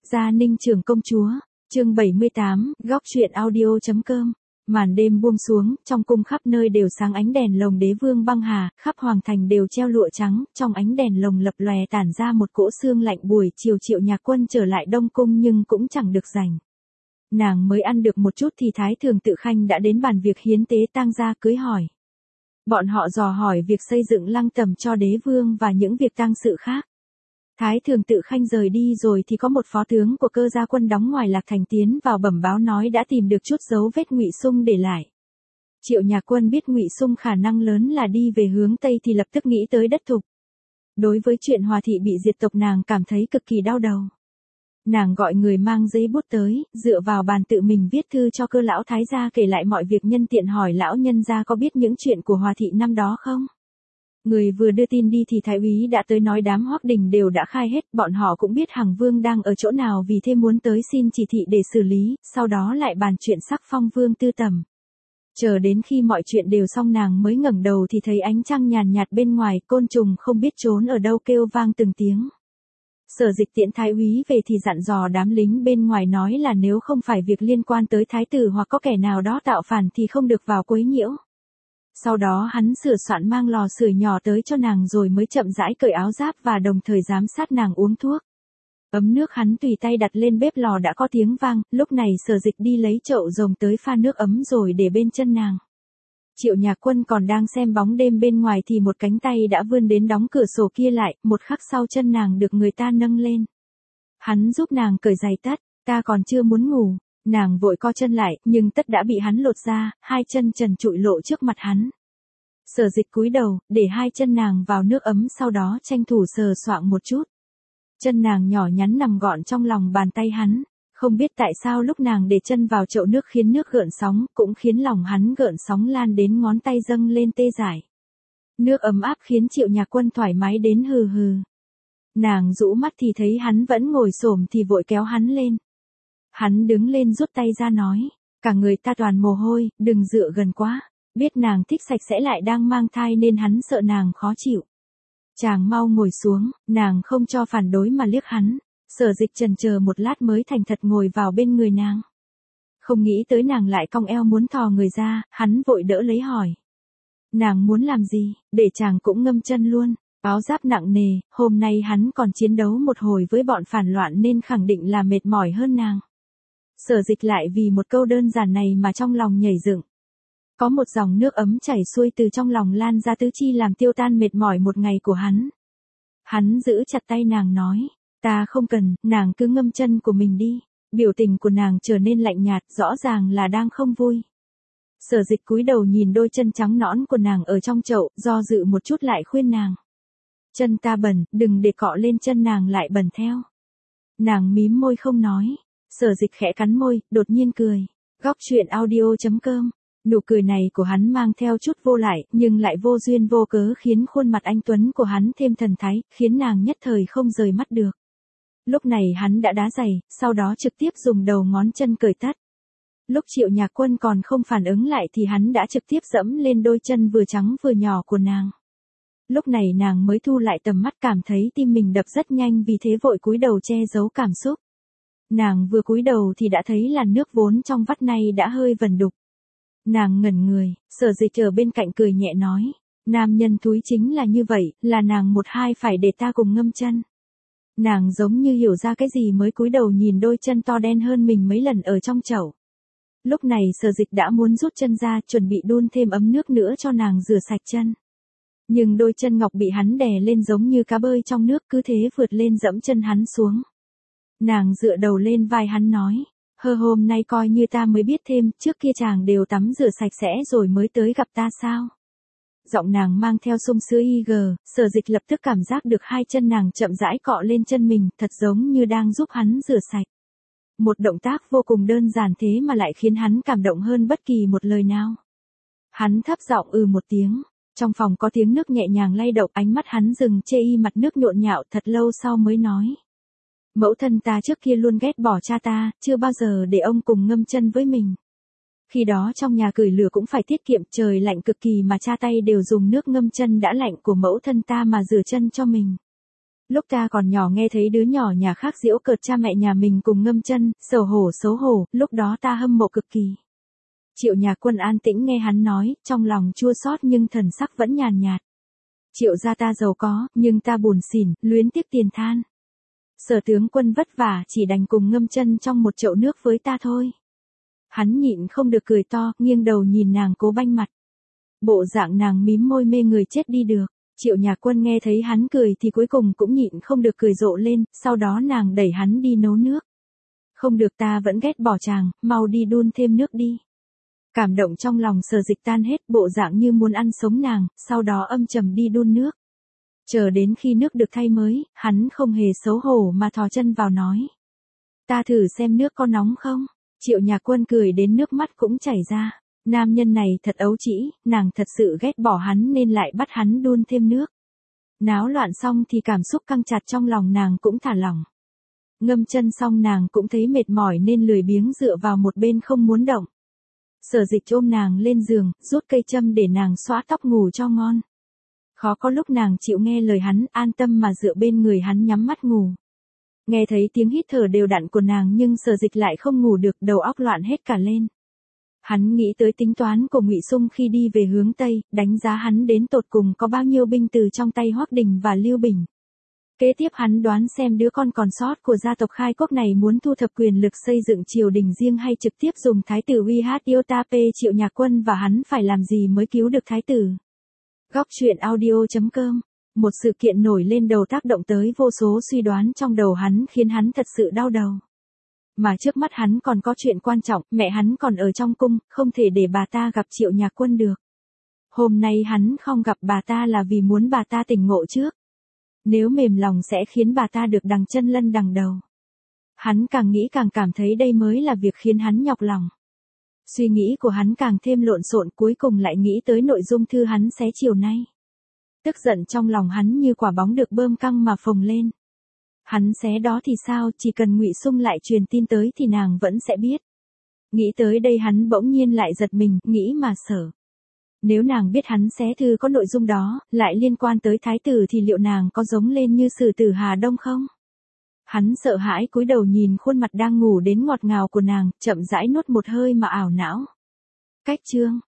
Gia Ninh Trưởng Công Chúa, chương 78, góc truyện audio.com. Màn đêm buông xuống, trong cung khắp nơi đều sáng ánh đèn lồng đế vương băng hà, khắp hoàng thành đều treo lụa trắng, trong ánh đèn lồng lập lòe tản ra một cỗ sương lạnh. Buổi chiều Triệu Nhạc Quân trở lại Đông Cung nhưng cũng chẳng được rảnh. Nàng mới ăn được một chút thì Thái Thường Tự Khanh đã đến bàn việc hiến tế tang gia cưới hỏi. Bọn họ dò hỏi việc xây dựng lăng tẩm cho đế vương và những việc tang sự khác. Thái Thường Tự Khanh rời đi rồi thì có một phó tướng của Cơ Gia Quân đóng ngoài Lạc Thành tiến vào bẩm báo nói đã tìm được chút dấu vết Ngụy Sung để lại. Triệu Nhạc Quân biết Ngụy Sung khả năng lớn là đi về hướng Tây thì lập tức nghĩ tới đất Thục. Đối với chuyện Hòa thị bị diệt tộc nàng cảm thấy cực kỳ đau đầu. Nàng gọi người mang giấy bút tới, dựa vào bàn tự mình viết thư cho Cơ lão thái gia kể lại mọi việc, nhân tiện hỏi lão nhân gia có biết những chuyện của Hòa thị năm đó không. Người vừa đưa tin đi thì thái úy đã tới nói đám Hoắc Đình đều đã khai hết, bọn họ cũng biết Hằng Vương đang ở chỗ nào vì thế muốn tới xin chỉ thị để xử lý, sau đó lại bàn chuyện sắc phong Vương Tư Tầm. Chờ đến khi mọi chuyện đều xong nàng mới ngẩng đầu thì thấy ánh trăng nhàn nhạt bên ngoài, côn trùng không biết trốn ở đâu kêu vang từng tiếng. Sở Dịch tiễn thái úy về thì dặn dò đám lính bên ngoài nói là nếu không phải việc liên quan tới thái tử hoặc có kẻ nào đó tạo phản thì không được vào quấy nhiễu. Sau đó hắn sửa soạn mang lò sưởi nhỏ tới cho nàng rồi mới chậm rãi cởi áo giáp và đồng thời giám sát nàng uống thuốc. Ấm nước hắn tùy tay đặt lên bếp lò đã có tiếng vang, lúc này Sở Dịch đi lấy chậu rồng tới pha nước ấm rồi để bên chân nàng. Triệu Nhạc Quân còn đang xem bóng đêm bên ngoài thì một cánh tay đã vươn đến đóng cửa sổ kia lại, một khắc sau chân nàng được người ta nâng lên. Hắn giúp nàng cởi giày tất, ta còn chưa muốn ngủ. Nàng vội co chân lại, nhưng tất đã bị hắn lột ra, hai chân trần trụi lộ trước mặt hắn. Sở Dịch cúi đầu, để hai chân nàng vào nước ấm sau đó tranh thủ sờ soạng một chút. Chân nàng nhỏ nhắn nằm gọn trong lòng bàn tay hắn, không biết tại sao lúc nàng để chân vào chậu nước khiến nước gợn sóng, cũng khiến lòng hắn gợn sóng lan đến ngón tay dâng lên tê dại. Nước ấm áp khiến Triệu Nhạc Quân thoải mái đến hừ hừ. Nàng rũ mắt thì thấy hắn vẫn ngồi xổm thì vội kéo hắn lên. Hắn đứng lên rút tay ra nói, cả người ta toàn mồ hôi, đừng dựa gần quá. Biết nàng thích sạch sẽ lại đang mang thai nên hắn sợ nàng khó chịu. Chàng mau ngồi xuống, nàng không cho phản đối mà liếc hắn. Sở Dịch chần chờ một lát mới thành thật ngồi vào bên người nàng. Không nghĩ tới nàng lại cong eo muốn thò người ra, hắn vội đỡ lấy hỏi. Nàng muốn làm gì, để chàng cũng ngâm chân luôn. Áo giáp nặng nề, hôm nay hắn còn chiến đấu một hồi với bọn phản loạn nên khẳng định là mệt mỏi hơn nàng. Sở Dịch lại vì một câu đơn giản này mà trong lòng nhảy dựng. Có một dòng nước ấm chảy xuôi từ trong lòng lan ra tứ chi làm tiêu tan mệt mỏi một ngày của hắn. Hắn giữ chặt tay nàng nói, ta không cần, nàng cứ ngâm chân của mình đi. Biểu tình của nàng trở nên lạnh nhạt, rõ ràng là đang không vui. Sở Dịch cúi đầu nhìn đôi chân trắng nõn của nàng ở trong chậu, do dự một chút lại khuyên nàng. Chân ta bẩn, đừng để cọ lên chân nàng lại bẩn theo. Nàng mím môi không nói. Sở Dịch khẽ cắn môi, đột nhiên cười. Góc truyện audio.com. Nụ cười này của hắn mang theo chút vô lại, nhưng lại vô duyên vô cớ khiến khuôn mặt anh tuấn của hắn thêm thần thái, khiến nàng nhất thời không rời mắt được. Lúc này hắn đã đá giày, sau đó trực tiếp dùng đầu ngón chân cởi tất. Lúc Triệu Nhạc Quân còn không phản ứng lại thì hắn đã trực tiếp dẫm lên đôi chân vừa trắng vừa nhỏ của nàng. Lúc này nàng mới thu lại tầm mắt, cảm thấy tim mình đập rất nhanh vì thế vội cúi đầu che giấu cảm xúc. Nàng vừa cúi đầu thì đã thấy làn nước vốn trong vắt này đã hơi vần đục. Nàng ngẩn người, Sở Dịch ở bên cạnh cười nhẹ nói, nam nhân thúi chính là như vậy, là nàng một hai phải để ta cùng ngâm chân. Nàng giống như hiểu ra cái gì mới cúi đầu nhìn đôi chân to đen hơn mình mấy lần ở trong chậu. Lúc này Sở Dịch đã muốn rút chân ra, chuẩn bị đun thêm ấm nước nữa cho nàng rửa sạch chân. Nhưng đôi chân ngọc bị hắn đè lên giống như cá bơi trong nước, cứ thế vượt lên dẫm chân hắn xuống. Nàng dựa đầu lên vai hắn nói, hôm nay coi như ta mới biết thêm, trước kia chàng đều tắm rửa sạch sẽ rồi mới tới gặp ta sao. Giọng nàng mang theo sung sướng Sở Dịch lập tức cảm giác được hai chân nàng chậm rãi cọ lên chân mình, thật giống như đang giúp hắn rửa sạch. Một động tác vô cùng đơn giản thế mà lại khiến hắn cảm động hơn bất kỳ một lời nào. Hắn thấp giọng một tiếng, trong phòng có tiếng nước nhẹ nhàng lay động, ánh mắt hắn dừng chê y mặt nước nhộn nhạo, thật lâu sau mới nói. Mẫu thân ta trước kia luôn ghét bỏ cha ta, chưa bao giờ để ông cùng ngâm chân với mình. Khi đó trong nhà củi lửa cũng phải tiết kiệm, trời lạnh cực kỳ mà cha tay đều dùng nước ngâm chân đã lạnh của mẫu thân ta mà rửa chân cho mình. Lúc ta còn nhỏ nghe thấy đứa nhỏ nhà khác giễu cợt cha mẹ nhà mình cùng Ngâm Chân, xấu hổ, lúc đó ta hâm mộ cực kỳ. Triệu Nhà Quân an tĩnh nghe hắn nói, trong lòng chua xót nhưng thần sắc vẫn nhàn nhạt. Triệu gia ta giàu có, nhưng ta buồn xỉn, luyến tiếc tiền than. Sở tướng quân vất vả, chỉ đành cùng Ngâm Chân trong một chậu nước với ta thôi. Hắn nhịn không được cười to, nghiêng đầu nhìn nàng cố banh mặt. Bộ dạng nàng mím môi mê người chết đi được. Triệu Nhà Quân nghe thấy hắn cười thì cuối cùng cũng nhịn không được cười rộ lên, sau đó nàng đẩy hắn đi nấu nước. Không được, ta vẫn ghét bỏ chàng, mau đi đun thêm nước đi. Cảm động trong lòng Sở Dịch tan hết, bộ dạng như muốn ăn sống nàng, sau đó âm trầm đi đun nước. Chờ đến khi nước được thay mới, hắn không hề xấu hổ mà thò chân vào nói. Ta thử xem nước có nóng không? Triệu Nhà Quân cười đến nước mắt cũng chảy ra. Nam nhân này thật ấu trĩ, nàng thật sự ghét bỏ hắn nên lại bắt hắn đun thêm nước. Náo loạn xong thì cảm xúc căng chặt trong lòng nàng cũng thả lỏng. Ngâm Chân xong nàng cũng thấy mệt mỏi nên lười biếng dựa vào một bên không muốn động. Sở Dịch ôm nàng lên giường, rút cây châm để nàng xõa tóc ngủ cho ngon. Khó có lúc nàng chịu nghe lời hắn, an tâm mà dựa bên người hắn nhắm mắt ngủ. Nghe thấy tiếng hít thở đều đặn của nàng nhưng Sở Dịch lại không ngủ được, đầu óc loạn hết cả lên. Hắn nghĩ tới tính toán của Ngụy Sung khi đi về hướng Tây, đánh giá hắn đến tột cùng có bao nhiêu binh từ trong tay Hoắc Đình và Lưu Bình. Kế tiếp hắn đoán xem đứa con còn sót của gia tộc Khai Quốc này muốn thu thập quyền lực xây dựng triều đình riêng hay trực tiếp dùng thái tử Wihat Triệu Nhà Quân và hắn phải làm gì mới cứu được thái tử. Góc truyện audio.com. Một sự kiện nổi lên đầu tác động tới vô số suy đoán trong đầu hắn khiến hắn thật sự đau đầu. Mà trước mắt hắn còn có chuyện quan trọng, mẹ hắn còn ở trong cung, không thể để bà ta gặp Triệu Nhà Quân được. Hôm nay hắn không gặp bà ta là vì muốn bà ta tỉnh ngộ trước. Nếu mềm lòng sẽ khiến bà ta được đằng chân lân đằng đầu. Hắn càng nghĩ càng cảm thấy đây mới là việc khiến hắn nhọc lòng. Suy nghĩ của hắn càng thêm lộn xộn, cuối cùng lại nghĩ tới nội dung thư hắn xé chiều nay. Tức giận trong lòng hắn như quả bóng được bơm căng mà phồng lên. Hắn xé đó thì sao, chỉ cần Ngụy Sung lại truyền tin tới thì nàng vẫn sẽ biết. Nghĩ tới đây hắn bỗng nhiên lại giật mình, nghĩ mà sợ. Nếu nàng biết hắn xé thư có nội dung đó, lại liên quan tới thái tử thì liệu nàng có giống lên như Sử Tử Hà Đông không? Hắn sợ hãi cúi đầu nhìn khuôn mặt đang ngủ đến ngọt ngào của nàng, chậm rãi nuốt một hơi mà ảo não. Cách chương